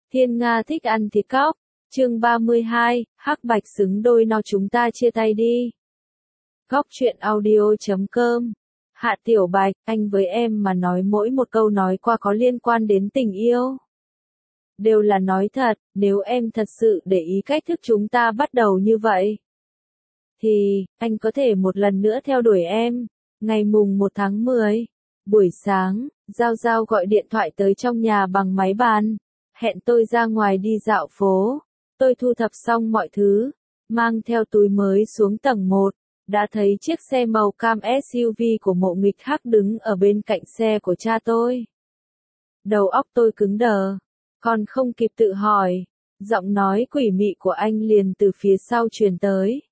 Thiên Nga thích ăn thịt cóc. Chương 32, hắc bạch xứng đôi nào chúng ta chia tay đi. Góc truyện audio.com. Hạ Tiểu Bạch, anh với em mà nói mỗi một câu nói qua có liên quan đến tình yêu. Đều là nói thật, nếu em thật sự để ý cách thức chúng ta bắt đầu như vậy. Thì, anh có thể một lần nữa theo đuổi em. Ngày mùng 1 tháng 10, buổi sáng, Giao Giao gọi điện thoại tới trong nhà bằng máy bàn. Hẹn tôi ra ngoài đi dạo phố. Tôi thu thập xong mọi thứ, mang theo túi mới xuống tầng 1, đã thấy chiếc xe màu cam SUV của Mộ Nghịch Hắc đứng ở bên cạnh xe của cha tôi. Đầu óc tôi cứng đờ, còn không kịp tự hỏi, giọng nói quỷ mị của anh liền từ phía sau truyền tới.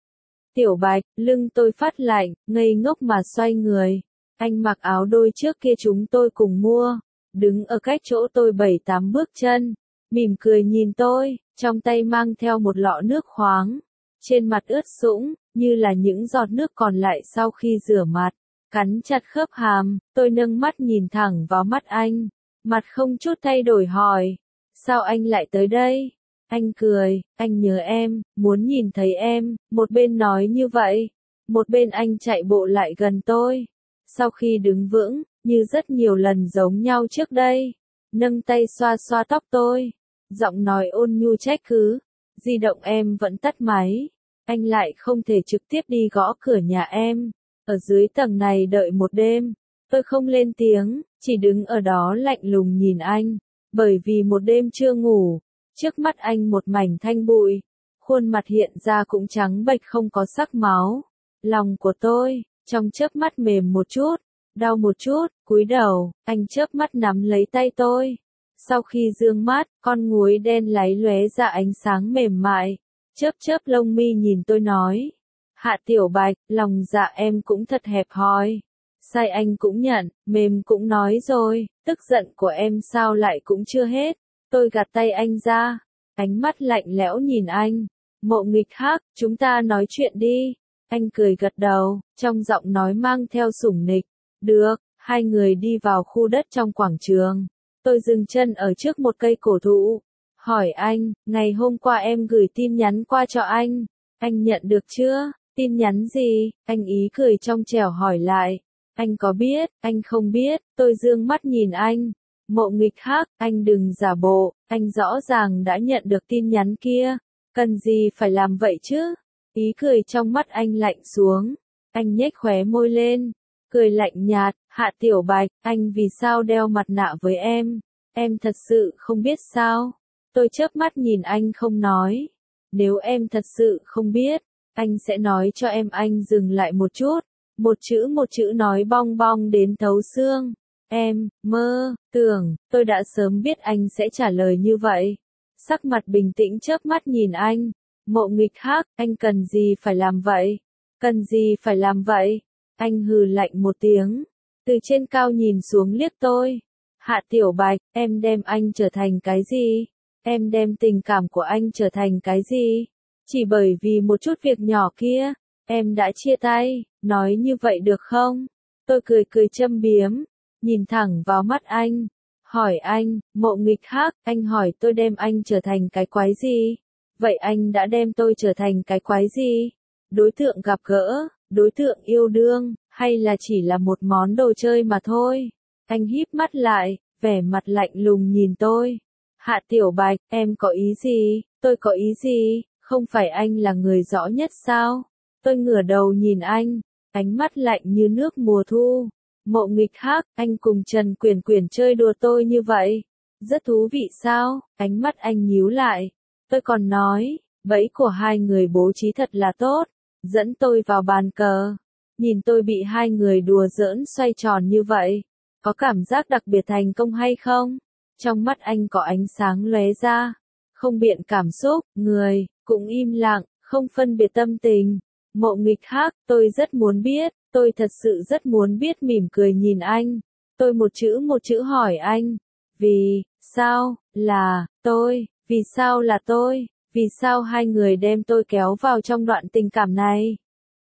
Tiểu Bạch, lưng tôi phát lạnh, ngây ngốc mà xoay người. Anh mặc áo đôi trước kia chúng tôi cùng mua, đứng ở cách chỗ tôi 7-8 bước chân, mỉm cười nhìn tôi, trong tay mang theo một lọ nước khoáng, trên mặt ướt sũng, như là những giọt nước còn lại sau khi rửa mặt. Cắn chặt khớp hàm, tôi nâng mắt nhìn thẳng vào mắt anh, mặt không chút thay đổi hỏi, sao anh lại tới đây? Anh cười, anh nhớ em, muốn nhìn thấy em, một bên nói như vậy, một bên anh chạy bộ lại gần tôi. Sau khi đứng vững, như rất nhiều lần giống nhau trước đây, nâng tay xoa xoa tóc tôi, giọng nói ôn nhu trách cứ, di động em vẫn tắt máy, anh lại không thể trực tiếp đi gõ cửa nhà em, ở dưới tầng này đợi một đêm. Tôi không lên tiếng, chỉ đứng ở đó lạnh lùng nhìn anh, bởi vì một đêm chưa ngủ, trước mắt anh một mảnh thanh bụi, khuôn mặt hiện ra cũng trắng bệch không có sắc máu. Lòng của tôi, trong chớp mắt mềm một chút, đau một chút, cúi đầu, anh chớp mắt nắm lấy tay tôi. Sau khi dương mắt, con muối đen láy lóe ra ánh sáng mềm mại, chớp chớp lông mi nhìn tôi nói. Hạ Tiểu Bạch, lòng dạ em cũng thật hẹp hòi. Sai anh cũng nhận, mềm cũng nói rồi, tức giận của em sao lại cũng chưa hết. Tôi gạt tay anh ra, ánh mắt lạnh lẽo nhìn anh. Mộ Nghịch Hắc, chúng ta nói chuyện đi. Anh cười gật đầu, trong giọng nói mang theo sủng nịch. Được, hai người đi vào khu đất trong quảng trường. Tôi dừng chân ở trước một cây cổ thụ. Hỏi anh, ngày hôm qua em gửi tin nhắn qua cho anh nhận được chưa? Tin nhắn gì? Anh ý cười trong trẻo hỏi lại. Anh có biết, anh không biết, tôi dương mắt nhìn anh. Mộ Nghịch Hắc, anh đừng giả bộ, anh rõ ràng đã nhận được tin nhắn kia. Cần gì phải làm vậy chứ? Ý cười trong mắt anh lạnh xuống. Anh nhếch khóe môi lên, cười lạnh nhạt, Hạ Tiểu Bạch, anh vì sao đeo mặt nạ với em? Em thật sự không biết sao? Tôi chớp mắt nhìn anh không nói. Nếu em thật sự không biết, anh sẽ nói cho em. Anh dừng lại một chút, một chữ nói bong bong đến thấu xương. Em, mơ, tưởng, tôi đã sớm biết anh sẽ trả lời như vậy. Sắc mặt bình tĩnh chớp mắt nhìn anh. Mộ Nghịch Hắc, anh cần gì phải làm vậy? Cần gì phải làm vậy? Anh hừ lạnh một tiếng, từ trên cao nhìn xuống liếc tôi. Hạ Tiểu Bạch, em đem anh trở thành cái gì? Em đem tình cảm của anh trở thành cái gì? Chỉ bởi vì một chút việc nhỏ kia, em đã chia tay, nói như vậy được không? Tôi cười cười châm biếm, nhìn thẳng vào mắt anh, hỏi anh, Mộ Nghịch Hắc, anh hỏi tôi đem anh trở thành cái quái gì? Vậy anh đã đem tôi trở thành cái quái gì? Đối tượng gặp gỡ, đối tượng yêu đương, hay là chỉ là một món đồ chơi mà thôi? Anh híp mắt lại, vẻ mặt lạnh lùng nhìn tôi. Hạ Tiểu Bạch, em có ý gì? Tôi có ý gì? Không phải anh là người rõ nhất sao? Tôi ngửa đầu nhìn anh, ánh mắt lạnh như nước mùa thu. Mộ Nghịch Hắc, anh cùng Trần Quyển Quyển chơi đùa tôi như vậy. Rất thú vị sao? Ánh mắt anh nhíu lại. Tôi còn nói, bẫy của hai người bố trí thật là tốt. Dẫn tôi vào bàn cờ. Nhìn tôi bị hai người đùa giỡn xoay tròn như vậy. Có cảm giác đặc biệt thành công hay không? Trong mắt anh có ánh sáng lóe ra. Không biện cảm xúc, người, cũng im lặng, không phân biệt tâm tình. Mộ Nghịch Hắc, tôi rất muốn biết, tôi thật sự rất muốn biết. Mỉm cười nhìn anh. Tôi một chữ hỏi anh. Vì sao là tôi? Vì sao là tôi? Vì sao hai người đem tôi kéo vào trong đoạn tình cảm này?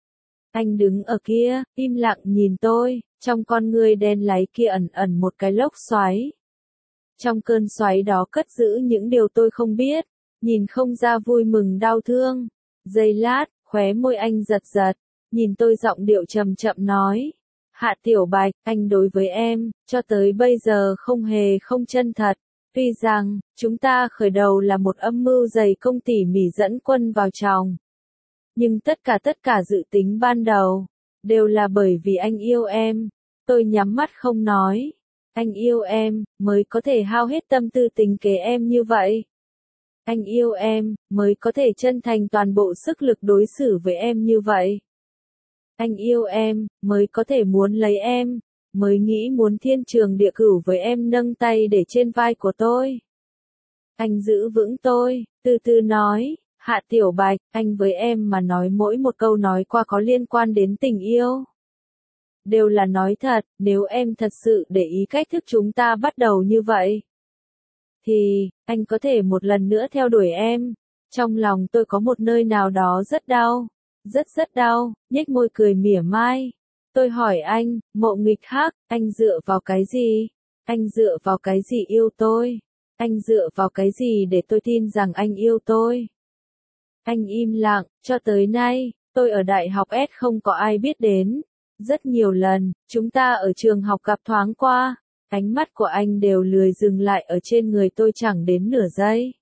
Anh đứng ở kia, im lặng nhìn tôi, trong con ngươi đen láy kia ẩn ẩn một cái lốc xoáy. Trong cơn xoáy đó cất giữ những điều tôi không biết, nhìn không ra vui mừng đau thương. Giây lát, khóe môi anh giật giật, nhìn tôi giọng điệu trầm chậm nói. Hạ Tiểu Bạch, anh đối với em, cho tới bây giờ không chân thật. Tuy rằng, chúng ta khởi đầu là một âm mưu dày công tỉ mỉ dẫn quân vào chòng. Nhưng tất cả dự tính ban đầu, đều là bởi vì anh yêu em. Tôi nhắm mắt không nói. Anh yêu em, mới có thể hao hết tâm tư tính kế em như vậy. Anh yêu em, mới có thể chân thành toàn bộ sức lực đối xử với em như vậy. Anh yêu em, mới có thể muốn lấy em, mới nghĩ muốn thiên trường địa cửu với em nâng tay để trên vai của tôi. Anh giữ vững tôi, từ từ nói, Hạ Tiểu Bạch, anh với em mà nói mỗi một câu nói qua có liên quan đến tình yêu. Đều là nói thật, nếu em thật sự để ý cách thức chúng ta bắt đầu như vậy. Thì, anh có thể một lần nữa theo đuổi em. Trong lòng tôi có một nơi nào đó rất đau. Rất đau, nhếch môi cười mỉa mai. Tôi hỏi anh, Mộ Nghịch Hắc, anh dựa vào cái gì? Anh dựa vào cái gì yêu tôi? Anh dựa vào cái gì để tôi tin rằng anh yêu tôi? Anh im lặng, cho tới nay, tôi ở đại học S không có ai biết đến. Rất nhiều lần, chúng ta ở trường học gặp thoáng qua, ánh mắt của anh đều lười dừng lại ở trên người tôi chẳng đến nửa giây.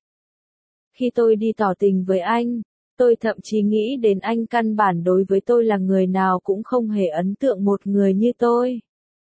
Khi tôi đi tỏ tình với anh, tôi thậm chí nghĩ đến anh căn bản đối với tôi là người nào cũng không hề ấn tượng một người như tôi.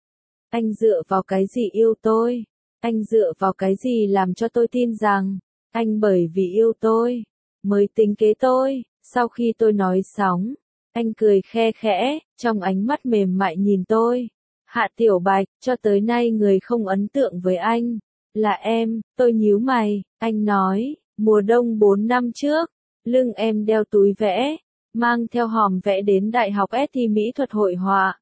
Anh dựa vào cái gì yêu tôi? Anh dựa vào cái gì làm cho tôi tin rằng, anh bởi vì yêu tôi, mới tính kế tôi? Sau khi tôi nói xong, anh cười khe khẽ, trong ánh mắt mềm mại nhìn tôi. Hạ Tiểu Bạch, cho tới nay người không ấn tượng với anh, là em. Tôi nhíu mày, anh nói, mùa đông 4 năm trước, lưng em đeo túi vẽ, mang theo hòm vẽ đến đại học S thi mỹ thuật hội họa.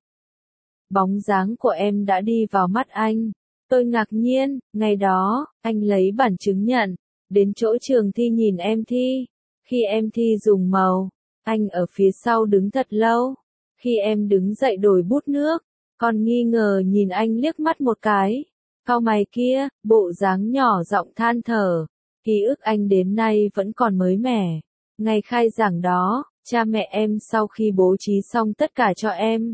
Bóng dáng của em đã đi vào mắt anh. Tôi ngạc nhiên, ngày đó, anh lấy bản chứng nhận, đến chỗ trường thi nhìn em thi. Khi em thi dùng màu, anh ở phía sau đứng thật lâu. Khi em đứng dậy đổi bút nước, còn nghi ngờ nhìn anh liếc mắt một cái. Cau mày kia, bộ dáng nhỏ giọng than thở. Ký ức anh đến nay vẫn còn mới mẻ. Ngày khai giảng đó, cha mẹ em sau khi bố trí xong tất cả cho em.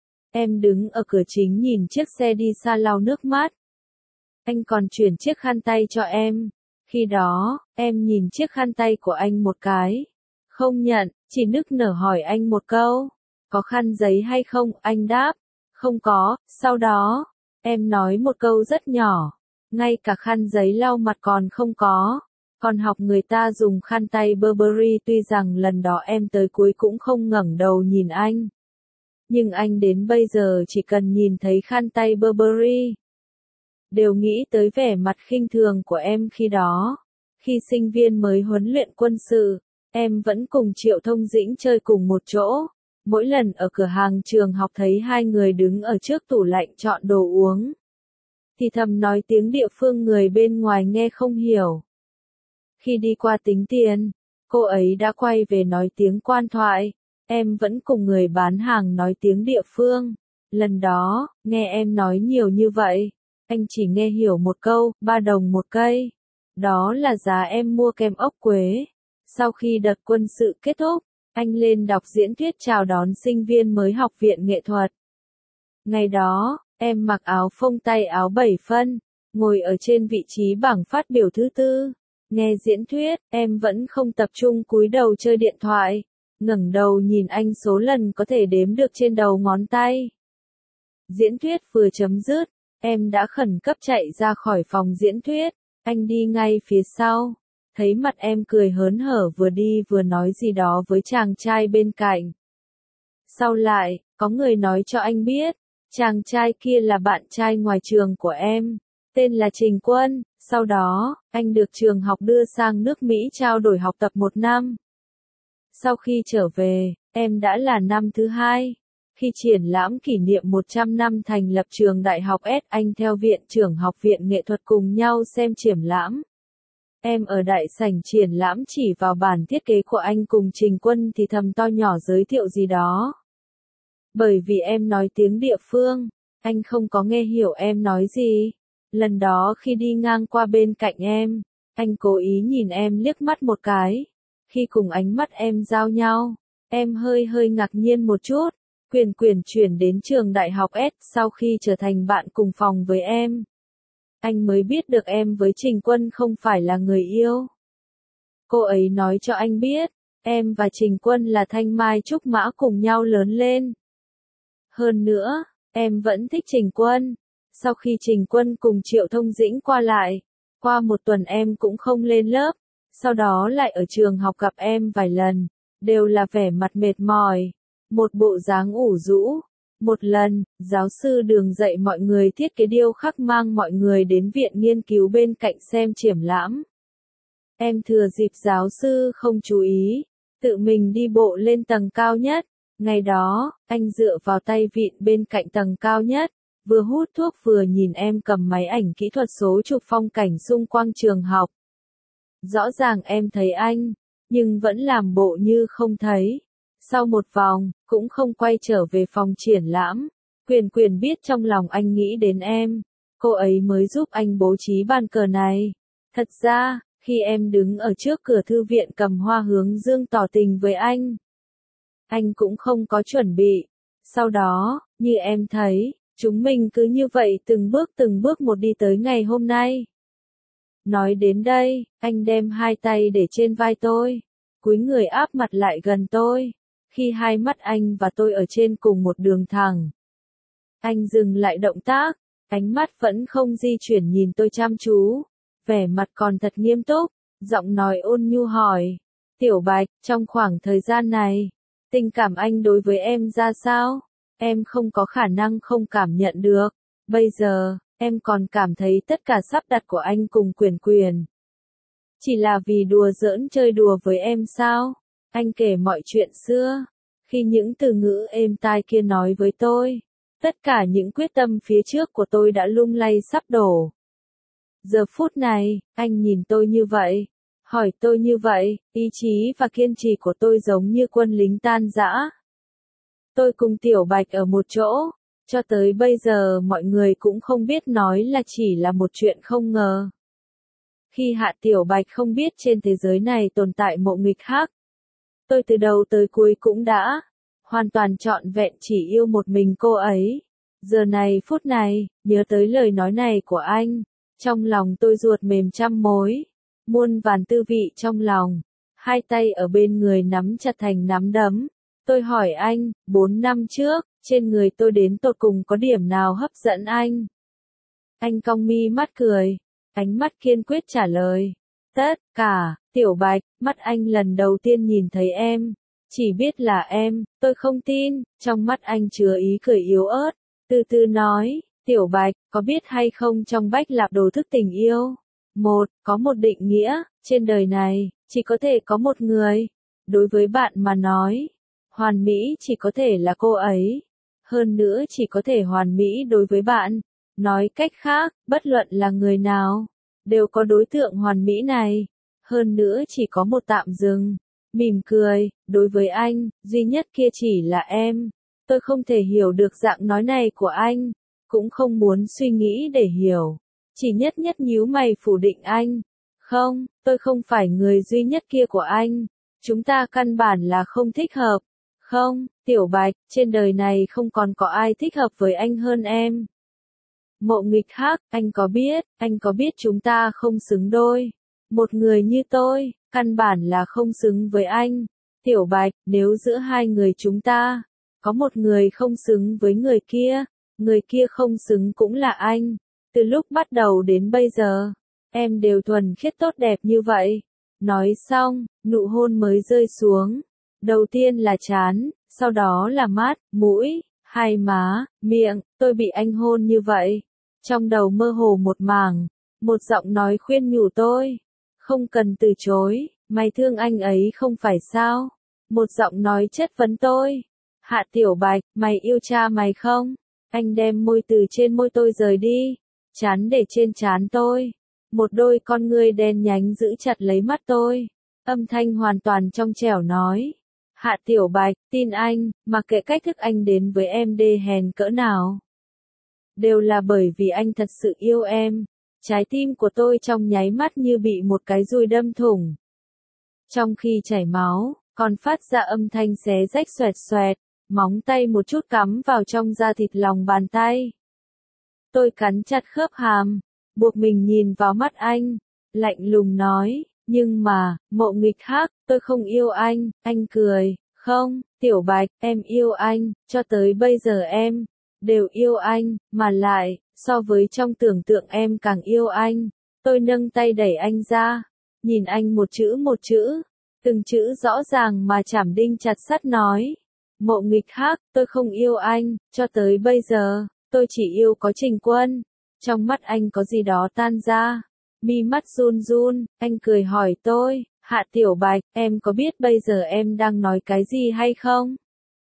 Em đứng ở cửa chính nhìn chiếc xe đi xa lau nước mắt. Anh còn chuyển chiếc khăn tay cho em. Khi đó, em nhìn chiếc khăn tay của anh một cái. Không nhận, chỉ nức nở hỏi anh một câu. Có khăn giấy hay không? Anh đáp. Không có. Sau đó, em nói một câu rất nhỏ. Ngay cả khăn giấy lau mặt còn không có. Còn học người ta dùng khăn tay Burberry, tuy rằng lần đó em tới cuối cũng không ngẩng đầu nhìn anh. Nhưng anh đến bây giờ chỉ cần nhìn thấy khăn tay Burberry, đều nghĩ tới vẻ mặt khinh thường của em khi đó. Khi sinh viên mới huấn luyện quân sự, em vẫn cùng Triệu Thông Dĩnh chơi cùng một chỗ. Mỗi lần ở cửa hàng trường học thấy hai người đứng ở trước tủ lạnh chọn đồ uống, thì thầm nói tiếng địa phương người bên ngoài nghe không hiểu. Khi đi qua tính tiền, cô ấy đã quay về nói tiếng quan thoại. Em vẫn cùng người bán hàng nói tiếng địa phương. Lần đó, nghe em nói nhiều như vậy, anh chỉ nghe hiểu một câu, 3 đồng một cây. Đó là giá em mua kem ốc quế. Sau khi đợt quân sự kết thúc, anh lên đọc diễn thuyết chào đón sinh viên mới học viện nghệ thuật. Ngày đó, em mặc áo phông tay áo 7 phân, ngồi ở trên vị trí bảng phát biểu thứ tư. Nghe diễn thuyết, em vẫn không tập trung cúi đầu chơi điện thoại. Ngẩng đầu nhìn anh số lần có thể đếm được trên đầu ngón tay. Diễn thuyết vừa chấm dứt, em đã khẩn cấp chạy ra khỏi phòng diễn thuyết. Anh đi ngay phía sau. Thấy mặt em cười hớn hở vừa đi vừa nói gì đó với chàng trai bên cạnh. Sau lại, có người nói cho anh biết, chàng trai kia là bạn trai ngoài trường của em, tên là Trình Quân. Sau đó, anh được trường học đưa sang nước Mỹ trao đổi học tập 1 năm. Sau khi trở về, em đã là năm thứ 2. Khi triển lãm kỷ niệm 100 năm thành lập trường đại học S, anh theo viện trưởng học viện nghệ thuật cùng nhau xem triển lãm. Em ở đại sảnh triển lãm chỉ vào bản thiết kế của anh cùng Trình Quân thì thầm to nhỏ giới thiệu gì đó. Bởi vì em nói tiếng địa phương, anh không có nghe hiểu em nói gì. Lần đó khi đi ngang qua bên cạnh em, anh cố ý nhìn em liếc mắt một cái. Khi cùng ánh mắt em giao nhau, em hơi hơi ngạc nhiên một chút. Quyền Quyền chuyển đến trường đại học S sau khi trở thành bạn cùng phòng với em. Anh mới biết được em với Trình Quân không phải là người yêu. Cô ấy nói cho anh biết, em và Trình Quân là thanh mai trúc mã cùng nhau lớn lên. Hơn nữa, em vẫn thích Trình Quân. Sau khi Trình Quân cùng Triệu Thông Dĩnh qua lại, qua một tuần em cũng không lên lớp, sau đó lại ở trường học gặp em vài lần, đều là vẻ mặt mệt mỏi, một bộ dáng ủ rũ. Một lần, giáo sư Đường dạy mọi người thiết kế điêu khắc mang mọi người đến viện nghiên cứu bên cạnh xem triển lãm. Em thừa dịp giáo sư không chú ý, tự mình đi bộ lên tầng cao nhất. Ngày đó, anh dựa vào tay vịn bên cạnh tầng cao nhất, vừa hút thuốc vừa nhìn em cầm máy ảnh kỹ thuật số chụp phong cảnh xung quanh trường học. Rõ ràng em thấy anh, nhưng vẫn làm bộ như không thấy. Sau một vòng, cũng không quay trở về phòng triển lãm. Quyền Quyền biết trong lòng anh nghĩ đến em, cô ấy mới giúp anh bố trí bàn cờ này. Thật ra, khi em đứng ở trước cửa thư viện cầm hoa hướng dương tỏ tình với anh cũng không có chuẩn bị. Sau đó, như em thấy, chúng mình cứ như vậy từng bước một đi tới ngày hôm nay. Nói đến đây, anh đem hai tay để trên vai tôi, cúi người áp mặt lại gần tôi. Khi hai mắt anh và tôi ở trên cùng một đường thẳng, anh dừng lại động tác, ánh mắt vẫn không di chuyển nhìn tôi chăm chú, vẻ mặt còn thật nghiêm túc, giọng nói ôn nhu hỏi, Tiểu Bạch, trong khoảng thời gian này, tình cảm anh đối với em ra sao? Em không có khả năng không cảm nhận được, bây giờ, em còn cảm thấy tất cả sắp đặt của anh cùng Quyền Quyền chỉ là vì đùa giỡn chơi đùa với em sao? Anh kể mọi chuyện xưa, khi những từ ngữ êm tai kia nói với tôi, tất cả những quyết tâm phía trước của tôi đã lung lay sắp đổ. Giờ phút này, anh nhìn tôi như vậy, hỏi tôi như vậy, ý chí và kiên trì của tôi giống như quân lính tan rã. Tôi cùng Tiểu Bạch ở một chỗ, cho tới bây giờ mọi người cũng không biết nói là chỉ là một chuyện không ngờ. Khi Hạ Tiểu Bạch không biết trên thế giới này tồn tại mộ nghịch khác, tôi từ đầu tới cuối cũng đã hoàn toàn trọn vẹn chỉ yêu một mình cô ấy. Giờ này phút này, nhớ tới lời nói này của anh, trong lòng tôi ruột mềm trăm mối, muôn vàn tư vị trong lòng, hai tay ở bên người nắm chặt thành nắm đấm. Tôi hỏi anh, 4 năm trước, trên người tôi đến tột cùng có điểm nào hấp dẫn anh? Anh cong mi mắt cười, ánh mắt kiên quyết trả lời. Tất cả, Tiểu Bạch, mắt anh lần đầu tiên nhìn thấy em, chỉ biết là em, tôi không tin, trong mắt anh chứa ý cười yếu ớt, từ từ nói, Tiểu Bạch, có biết hay không trong Bách Lạp Đồ thức tình yêu? Có một định nghĩa, trên đời này, chỉ có thể có một người. Đối với bạn mà nói, hoàn mỹ chỉ có thể là cô ấy. Hơn nữa chỉ có thể hoàn mỹ đối với bạn. Nói cách khác, bất luận là người nào, đều có đối tượng hoàn mỹ này. Hơn nữa chỉ có một tạm dừng. Mỉm cười, đối với anh, duy nhất kia chỉ là em. Tôi không thể hiểu được dạng nói này của anh, cũng không muốn suy nghĩ để hiểu. Chỉ nhất nhíu mày phủ định anh. Không, tôi không phải người duy nhất kia của anh. Chúng ta căn bản là không thích hợp. Không, Tiểu Bạch, trên đời này không còn có ai thích hợp với anh hơn em. Mộ nghịch hắc, anh có biết chúng ta không xứng đôi. Một người như tôi, căn bản là không xứng với anh. Tiểu Bạch, nếu giữa hai người chúng ta, có một người không xứng với người kia không xứng cũng là anh. Từ lúc bắt đầu đến bây giờ, em đều thuần khiết tốt đẹp như vậy. Nói xong, nụ hôn mới rơi xuống. Đầu tiên là trán, sau đó là mắt, mũi, hai má, miệng, tôi bị anh hôn như vậy. Trong đầu mơ hồ một mảng, một giọng nói khuyên nhủ tôi. Không cần từ chối, mày thương anh ấy không phải sao? Một giọng nói chất vấn tôi. Hạ Tiểu Bạch, mày yêu cha mày không? Anh đem môi từ trên môi tôi rời đi, chán để trên trán tôi. Một đôi con ngươi đen nhánh giữ chặt lấy mắt tôi. Âm thanh hoàn toàn trong trẻo nói. Hạ Tiểu Bạch, tin anh, mặc kệ cách thức anh đến với em đê hèn cỡ nào. đều là bởi vì anh thật sự yêu em. Trái tim của tôi trong nháy mắt như bị một cái dùi đâm thủng. Trong khi chảy máu, còn phát ra âm thanh xé rách xoẹt xoẹt, móng tay một chút cắm vào trong da thịt lòng bàn tay. Tôi cắn chặt khớp hàm, buộc mình nhìn vào mắt anh, lạnh lùng nói, nhưng mà, Mộ Nghịch Hắc, tôi không yêu anh cười, không, Tiểu Bạch, em yêu anh, cho tới bây giờ em, đều yêu anh, mà lại, so với trong tưởng tượng em càng yêu anh. Tôi nâng tay đẩy anh ra, nhìn anh một chữ, từng chữ rõ ràng mà chảm đinh chặt sắt nói. Mộ Nghịch Hắc, tôi không yêu anh, cho tới bây giờ, tôi chỉ yêu có Trình Quân. Trong mắt anh có gì đó tan ra, mi mắt run run, anh cười hỏi tôi, Hạ Tiểu Bạch, em có biết bây giờ em đang nói cái gì hay không?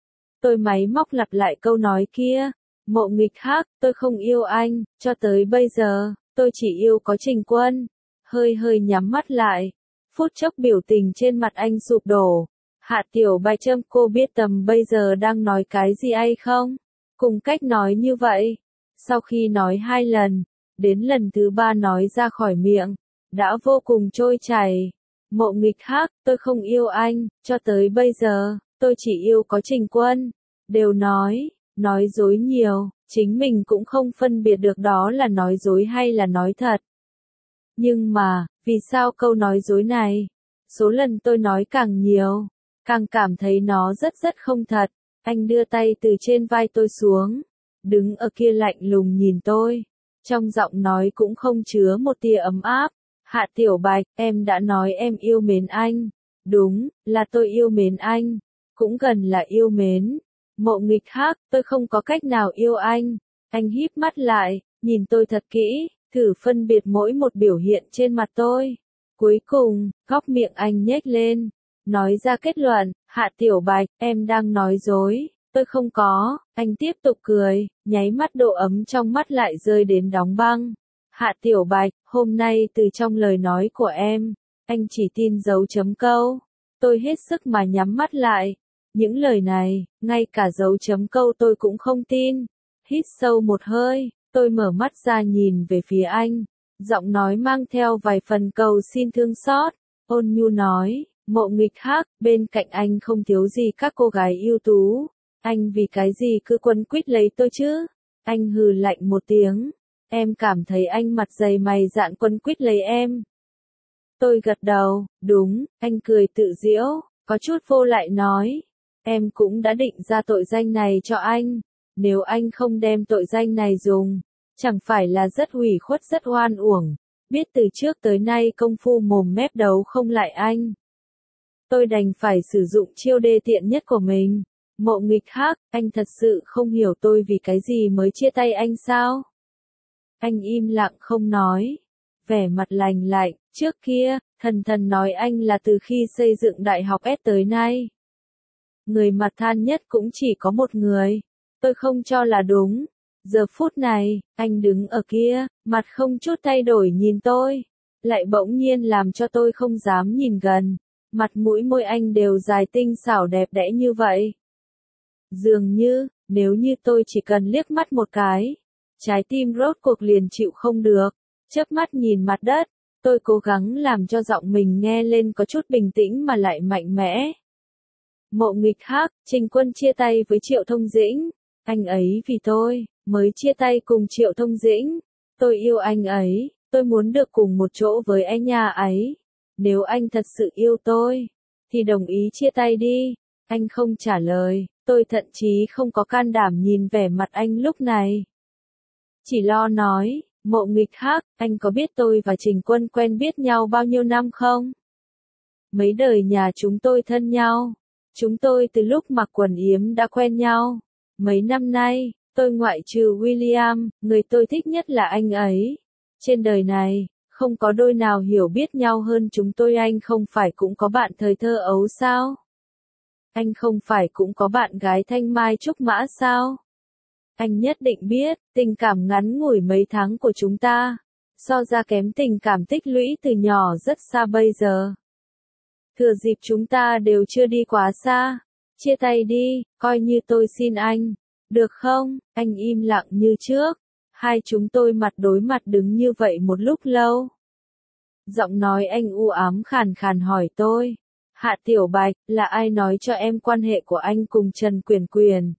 Tôi máy móc lặp lại câu nói kia, Mộ Nghịch Hắc, tôi không yêu anh, cho tới bây giờ, tôi chỉ yêu có Trình Quân. Hơi nhắm mắt lại, phút chốc biểu tình trên mặt anh sụp đổ. Hạ Tiểu Bạch Trâm, cô biết tầm bây giờ đang nói cái gì hay không? Cùng cách nói như vậy, sau khi nói 2 lần, đến lần thứ 3 nói ra khỏi miệng, đã vô cùng trôi chảy. Mộ Nghịch Hắc, tôi không yêu anh, cho tới bây giờ, tôi chỉ yêu có Trình Quân. Đều nói dối nhiều, chính mình cũng không phân biệt được đó là nói dối hay là nói thật. Nhưng mà, vì sao câu nói dối này? Số lần tôi nói càng nhiều, càng cảm thấy nó rất không thật. Anh đưa tay từ trên vai tôi xuống, đứng ở kia lạnh lùng nhìn tôi. Trong giọng nói cũng không chứa một tia ấm áp. Hạ Tiểu Bạch, em đã nói em yêu mến anh. Đúng, là tôi yêu mến anh. Cũng gần là yêu mến. Mộ Nghịch Hắc, tôi không có cách nào yêu anh. Anh híp mắt lại, nhìn tôi thật kỹ, thử phân biệt mỗi một biểu hiện trên mặt tôi. Cuối cùng, góc miệng anh nhếch lên, nói ra kết luận, Hạ Tiểu Bạch, em đang nói dối. Tôi không có, anh tiếp tục cười, nháy mắt độ ấm trong mắt lại rơi đến đóng băng. Hạ Tiểu Bạch, hôm nay từ trong lời nói của em, anh chỉ tin dấu chấm câu. Tôi hết sức mà nhắm mắt lại. Những lời này, ngay cả dấu chấm câu tôi cũng không tin. Hít sâu một hơi, tôi mở mắt ra nhìn về phía anh. Giọng nói mang theo vài phần cầu xin thương xót. Ôn nhu nói, Mộ Nghịch Hắc, bên cạnh anh không thiếu gì các cô gái ưu tú. Anh vì cái gì cứ quấn quýt lấy tôi chứ? Anh hừ lạnh một tiếng. Em cảm thấy anh mặt dày mày dạn quấn quýt lấy em. Tôi gật đầu, đúng, anh cười tự giễu, có chút vô lại nói. Em cũng đã định ra tội danh này cho anh. Nếu anh không đem tội danh này dùng, chẳng phải là rất ủy khuất rất oan uổng. Biết từ trước tới nay công phu mồm mép đấu không lại anh. Tôi đành phải sử dụng chiêu đê tiện nhất của mình. Mộ Nghịch Hắc, anh thật sự không hiểu tôi vì cái gì mới chia tay anh sao? Anh im lặng không nói. Vẻ mặt lạnh lạnh, trước kia, thần nói anh là từ khi xây dựng đại học S tới nay. Người mặt than nhất cũng chỉ có một người. Tôi không cho là đúng. Giờ phút này, anh đứng ở kia, mặt không chút thay đổi nhìn tôi. Lại bỗng nhiên làm cho tôi không dám nhìn gần. Mặt mũi môi anh đều dài tinh xảo đẹp đẽ như vậy. Dường như, nếu như tôi chỉ cần liếc mắt một cái, trái tim rốt cuộc liền chịu không được. Chớp mắt nhìn mặt đất, tôi cố gắng làm cho giọng mình nghe lên có chút bình tĩnh mà lại mạnh mẽ. Mộ Nghịch Hắc, Trình Quân chia tay với Triệu Thông Dĩnh. Anh ấy vì tôi, mới chia tay cùng Triệu Thông Dĩnh. Tôi yêu anh ấy, tôi muốn được cùng một chỗ với anh nhà ấy. Nếu anh thật sự yêu tôi, thì đồng ý chia tay đi. Anh không trả lời, tôi thậm chí không có can đảm nhìn vẻ mặt anh lúc này. Chỉ lo nói, Mộ Nghịch Hắc, anh có biết tôi và Trình Quân quen biết nhau bao nhiêu năm không? Mấy đời nhà chúng tôi thân nhau. Chúng tôi từ lúc mặc quần yếm đã quen nhau. Mấy năm nay, tôi ngoại trừ William, người tôi thích nhất là anh ấy. Trên đời này, không có đôi nào hiểu biết nhau hơn chúng tôi. Anh không phải cũng có bạn thời thơ ấu sao? Anh không phải cũng có bạn gái thanh mai trúc mã sao? Anh nhất định biết, tình cảm ngắn ngủi mấy tháng của chúng ta, so ra kém tình cảm tích lũy từ nhỏ rất xa bây giờ. Thừa dịp chúng ta đều chưa đi quá xa, chia tay đi, coi như tôi xin anh, được không? Anh im lặng như trước, Hai chúng tôi mặt đối mặt đứng như vậy một lúc lâu. Giọng nói anh u ám khàn khàn hỏi tôi. Hạ Tiểu Bạch, là ai nói cho em quan hệ của anh cùng Trần Quyền Quyền?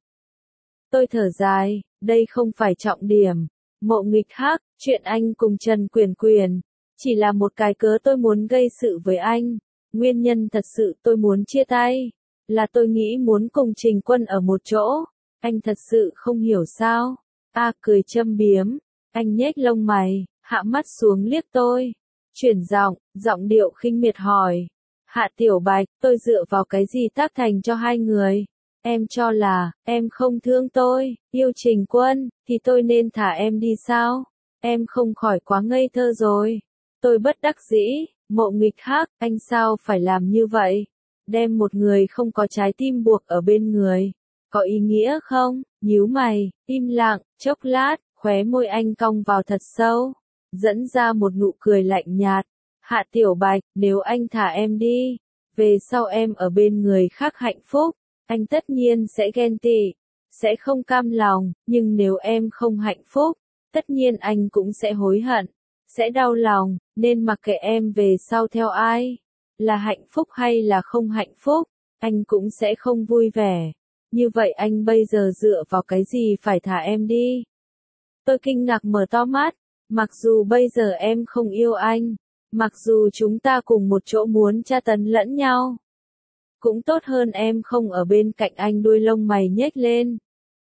Tôi thở dài, đây không phải trọng điểm. Mộ Nghịch Hắc, chuyện anh cùng Trần Quyền Quyền chỉ là một cái cớ tôi muốn gây sự với anh. Nguyên nhân thật sự tôi muốn chia tay là tôi nghĩ muốn cùng Trình Quân ở một chỗ. Anh thật sự không hiểu sao? Cười châm biếm. Anh nhếch lông mày, hạ mắt xuống liếc tôi. Chuyển giọng điệu khinh miệt hỏi. Hạ Tiểu Bạch, tôi dựa vào cái gì tác thành cho hai người? Em cho là, em không thương tôi, yêu Trình Quân, thì tôi nên thả em đi sao? Em không khỏi quá ngây thơ rồi. Tôi bất đắc dĩ, Mộ Nghịch Hắc, anh sao phải làm như vậy? Đem một người không có trái tim buộc ở bên người. Có ý nghĩa không? Nhíu mày, im lặng, chốc lát, khóe môi anh cong vào thật sâu, dẫn ra một nụ cười lạnh nhạt. Hạ Tiểu Bạch, nếu anh thả em đi, về sau em ở bên người khác hạnh phúc, anh tất nhiên sẽ ghen tị, sẽ không cam lòng, nhưng nếu em không hạnh phúc, tất nhiên anh cũng sẽ hối hận, sẽ đau lòng, nên mặc kệ em về sau theo ai, là hạnh phúc hay là không hạnh phúc, anh cũng sẽ không vui vẻ. Như vậy anh bây giờ dựa vào cái gì phải thả em đi? Tôi kinh ngạc mở to mắt, mặc dù bây giờ em không yêu anh, mặc dù chúng ta cùng một chỗ muốn tra tấn lẫn nhau, cũng tốt hơn em không ở bên cạnh anh. Đuôi lông mày nhếch lên.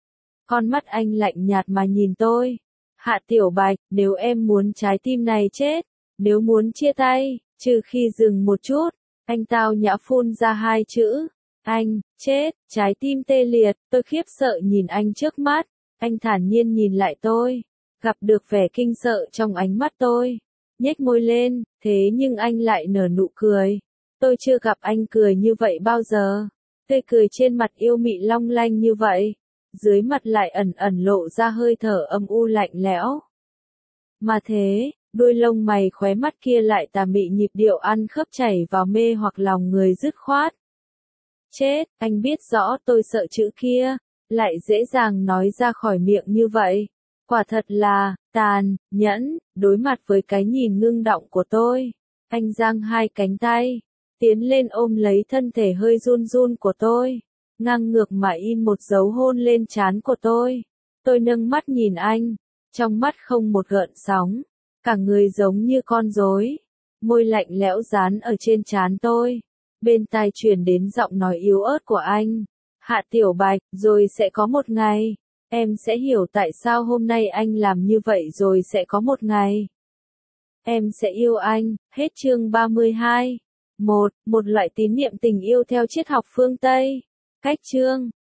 Con mắt anh lạnh nhạt mà nhìn tôi. Hạ Tiểu Bạch, nếu em muốn trái tim này chết, nếu muốn chia tay, trừ khi dừng một chút, anh tao nhã phun ra hai chữ. Anh, chết, trái tim tê liệt, tôi khiếp sợ nhìn anh trước mắt, anh thản nhiên nhìn lại tôi, gặp được vẻ kinh sợ trong ánh mắt tôi, nhếch môi lên, thế nhưng anh lại nở nụ cười. Tôi chưa gặp anh cười như vậy bao giờ, tươi cười trên mặt yêu mị long lanh như vậy, dưới mặt lại ẩn ẩn lộ ra hơi thở âm u lạnh lẽo. Mà thế, đuôi lông mày khóe mắt kia lại tà mị nhịp điệu ăn khớp chảy vào mê hoặc lòng người dứt khoát. Chết, anh biết rõ tôi sợ chữ kia, lại dễ dàng nói ra khỏi miệng như vậy. Quả thật là, tàn, nhẫn, đối mặt với cái nhìn ngưng động của tôi. Anh giang hai cánh tay, tiến lên ôm lấy thân thể hơi run run của tôi, ngang ngược mà in một dấu hôn lên trán của tôi. Tôi nâng mắt nhìn anh, trong mắt không một gợn sóng, cả người giống như con rối, môi lạnh lẽo dán ở trên trán tôi. Bên tai truyền đến giọng nói yếu ớt của anh. Hạ Tiểu Bạch, rồi sẽ có một ngày, em sẽ hiểu tại sao hôm nay anh làm như vậy, rồi sẽ có một ngày em sẽ yêu anh. Hết chương 32. Một loại tín niệm tình yêu theo triết học phương Tây. Cách chương